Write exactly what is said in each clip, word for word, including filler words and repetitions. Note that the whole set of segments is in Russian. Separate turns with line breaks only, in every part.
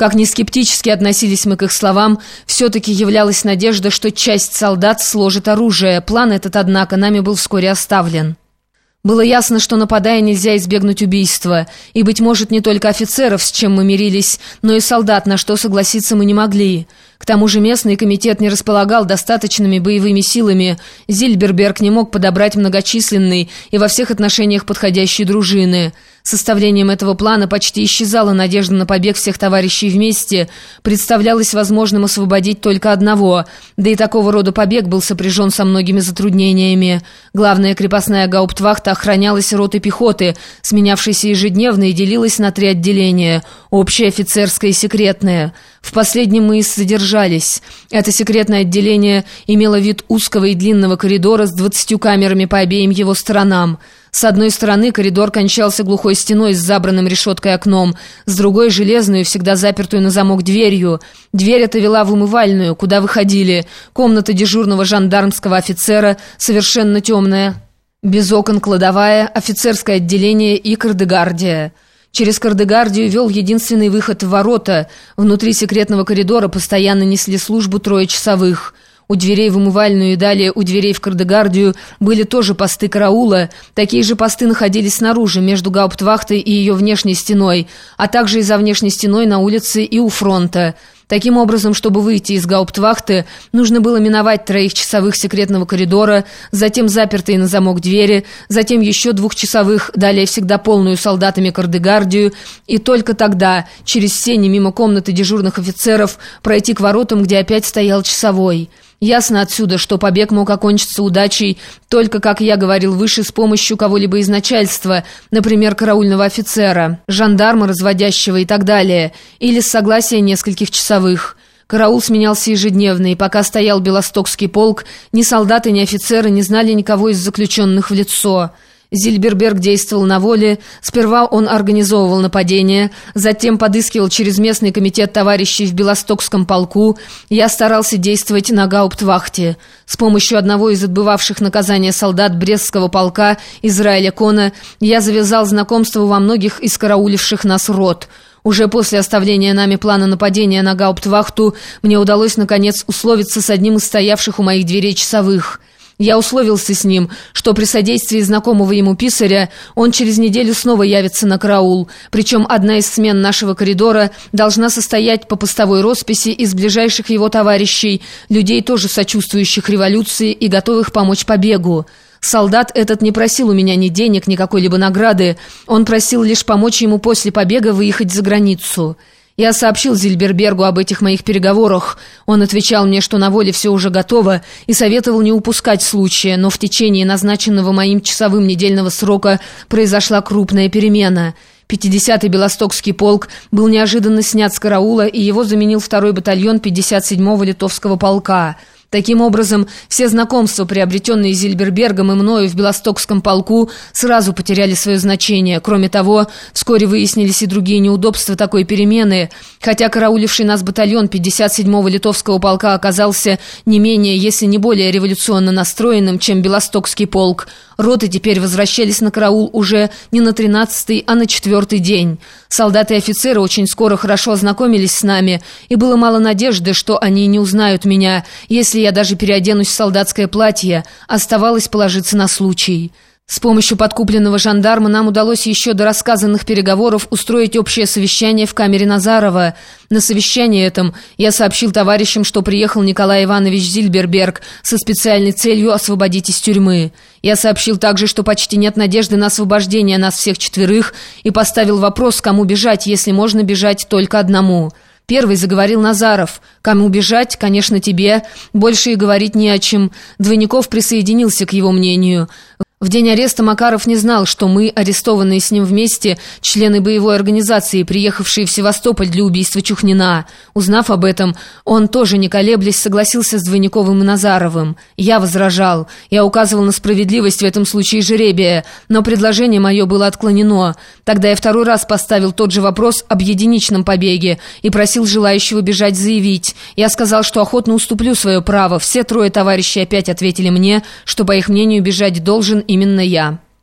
Как ни скептически относились мы к их словам, все-таки являлась надежда, что часть солдат сложит оружие. План этот, однако, нами был вскоре оставлен. Было ясно, что, нападая, нельзя избегнуть убийства, и, быть может, не только офицеров, с чем мы мирились, но и солдат, на что согласиться мы не могли. К тому же местный комитет не располагал достаточными боевыми силами, Зильберберг не мог подобрать многочисленные и во всех отношениях подходящие дружины. Составлением этого плана почти исчезала надежда на побег всех товарищей вместе, представлялось возможным освободить только одного, да и такого рода побег был сопряжен со многими затруднениями. Главная крепостная гауптвахта охранялась ротой пехоты, сменявшейся ежедневно и делилась на три отделения – общее, офицерское и секретное. В последнем мы и задержались. Это секретное отделение имело вид узкого и длинного коридора с двадцатью камерами по обеим его сторонам. С одной стороны коридор кончался глухой стеной с забранным решеткой окном, с другой — железную, всегда запертую на замок дверью. Дверь эта вела в умывальную, куда выходили. Комната дежурного жандармского офицера, совершенно темная, без окон кладовая, офицерское отделение и кардегардия. Через кардегардию вел единственный выход в ворота. Внутри секретного коридора постоянно несли службу трое часовых. У дверей в умывальную и далее у дверей в кардегардию были тоже посты караула. Такие же посты находились снаружи, между гауптвахтой и ее внешней стеной, а также и за внешней стеной на улице и у фронта. Таким образом, чтобы выйти из гауптвахты, нужно было миновать троих часовых секретного коридора, затем запертые на замок двери, затем еще двухчасовых, далее всегда полную солдатами кардегардию, и только тогда, через сени мимо комнаты дежурных офицеров, пройти к воротам, где опять стоял часовой. Ясно отсюда, что побег мог окончиться удачей только, как я говорил выше, с помощью кого-либо из начальства, например, караульного офицера, жандарма, разводящего и так далее, или с согласия нескольких часовых. Караул сменялся ежедневно, и пока стоял Белостокский полк, ни солдаты, ни офицеры не знали никого из заключенных в лицо. Зильберберг действовал на воле. Сперва он организовывал нападение, затем подыскивал через местный комитет товарищей в Белостокском полку. Я старался действовать на гауптвахте. С помощью одного из отбывавших наказание солдат Брестского полка, Израиля Кона, я завязал знакомство во многих из карауливших нас рот. Уже после оставления нами плана нападения на гауптвахту мне удалось, наконец, условиться с одним из стоявших у моих дверей часовых. Я условился с ним, что при содействии знакомого ему писаря он через неделю снова явится на караул, причем одна из смен нашего коридора должна состоять по постовой росписи из ближайших его товарищей, людей, тоже сочувствующих революции и готовых помочь побегу. Солдат этот не просил у меня ни денег, ни какой-либо награды, он просил лишь помочь ему после побега выехать за границу. Я сообщил Зильбербергу об этих моих переговорах. Он отвечал мне, что на воле все уже готово, и советовал не упускать случая, но в течение назначенного моим часовым недельного срока произошла крупная перемена. пятидесятый Белостокский полк был неожиданно снят с караула, и его заменил второй батальон пятьдесят седьмого Литовского полка. Таким образом, все знакомства, приобретенные Зильбербергом и мною в Белостокском полку, сразу потеряли свое значение. Кроме того, вскоре выяснились и другие неудобства такой перемены. Хотя карауливший нас батальон пятьдесят седьмого Литовского полка оказался не менее, если не более революционно настроенным, чем Белостокский полк, роты теперь возвращались на караул уже не на тринадцатый, а на четвертый день. Солдаты и офицеры очень скоро хорошо ознакомились с нами, и было мало надежды, что они не узнают меня, если я даже переоденусь в солдатское платье. Оставалось положиться на случай. С помощью подкупленного жандарма нам удалось еще до рассказанных переговоров устроить общее совещание в камере Назарова. На совещании этом я сообщил товарищам, что приехал Николай Иванович Зильберберг со специальной целью освободить из тюрьмы. Я сообщил также, что почти нет надежды на освобождение нас всех четверых, и поставил вопрос, кому бежать, если можно бежать только одному. Первый заговорил Назаров. «Кому бежать? Конечно, тебе. Больше и говорить не о чем». Двойников присоединился к его мнению. В день ареста Макаров не знал, что мы, арестованные с ним вместе, члены боевой организации, приехавшие в Севастополь для убийства Чухнина. Узнав об этом, он тоже, не колеблясь, согласился с Двойниковым и Назаровым. Я возражал. Я указывал на справедливость в этом случае жребия, но предложение мое было отклонено. Тогда я второй раз поставил тот же вопрос об единичном побеге и просил желающего бежать заявить. Я сказал, что охотно уступлю свое право. Все трое товарищей опять ответили мне, что, по их мнению, бежать должен именно я.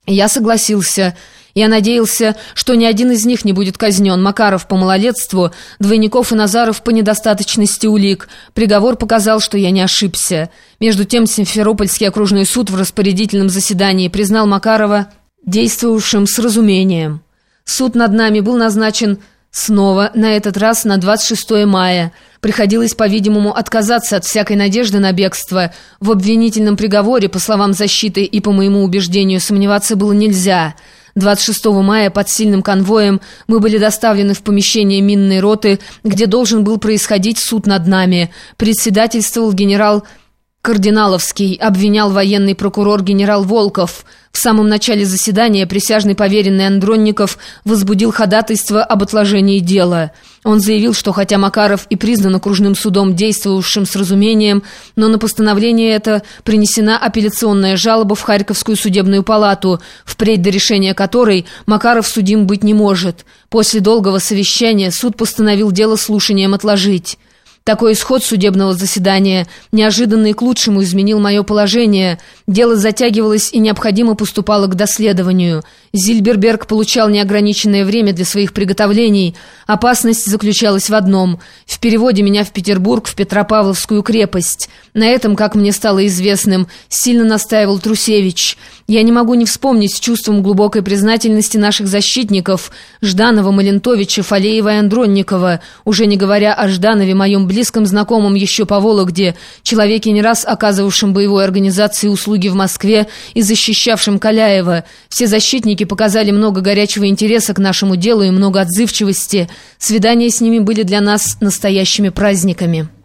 Я согласился. Я надеялся, что ни один из них не будет казнен. Макаров по малолетству, Двойников и Назаров по недостаточности улик. Приговор показал, что я не ошибся. Между тем Симферопольский окружной суд в распорядительном заседании признал Макарова действовавшим с разумением. Суд над нами был назначен снова, на этот раз на двадцать шестое мая. Приходилось, по-видимому, отказаться от всякой надежды на бегство. В обвинительном приговоре, по словам защиты и по моему убеждению, сомневаться было нельзя. двадцать шестого мая под сильным конвоем мы были доставлены в помещение минной роты, где должен был происходить суд над нами. Председательствовал генерал Кардиналовский, обвинял военный прокурор генерал Волков. В самом начале заседания присяжный поверенный Андронников возбудил ходатайство об отложении дела. Он заявил, что хотя Макаров и признан окружным судом, действовавшим с разумением, но на постановление это принесена апелляционная жалоба в Харьковскую судебную палату, впредь до решения которой Макаров судим быть не может. После долгого совещания суд постановил дело слушанием отложить. Такой исход судебного заседания, неожиданно и к лучшему, изменил мое положение. Дело затягивалось и необходимо поступало к доследованию. Зильберберг получал неограниченное время для своих приготовлений. Опасность заключалась в одном – в переводе меня в Петербург, в Петропавловскую крепость. На этом, как мне стало известным, сильно настаивал Трусевич. Я не могу не вспомнить с чувством глубокой признательности наших защитников – Жданова, Малентовича, Фалеева и Андронникова, уже не говоря о Жданове, моем близком знакомом еще по Вологде, человеке, не раз оказывавшем боевой организации услуги в Москве и защищавшем Каляева. Все защитники показали много горячего интереса к нашему делу и много отзывчивости. Свидания с ними были для нас настоящими праздниками.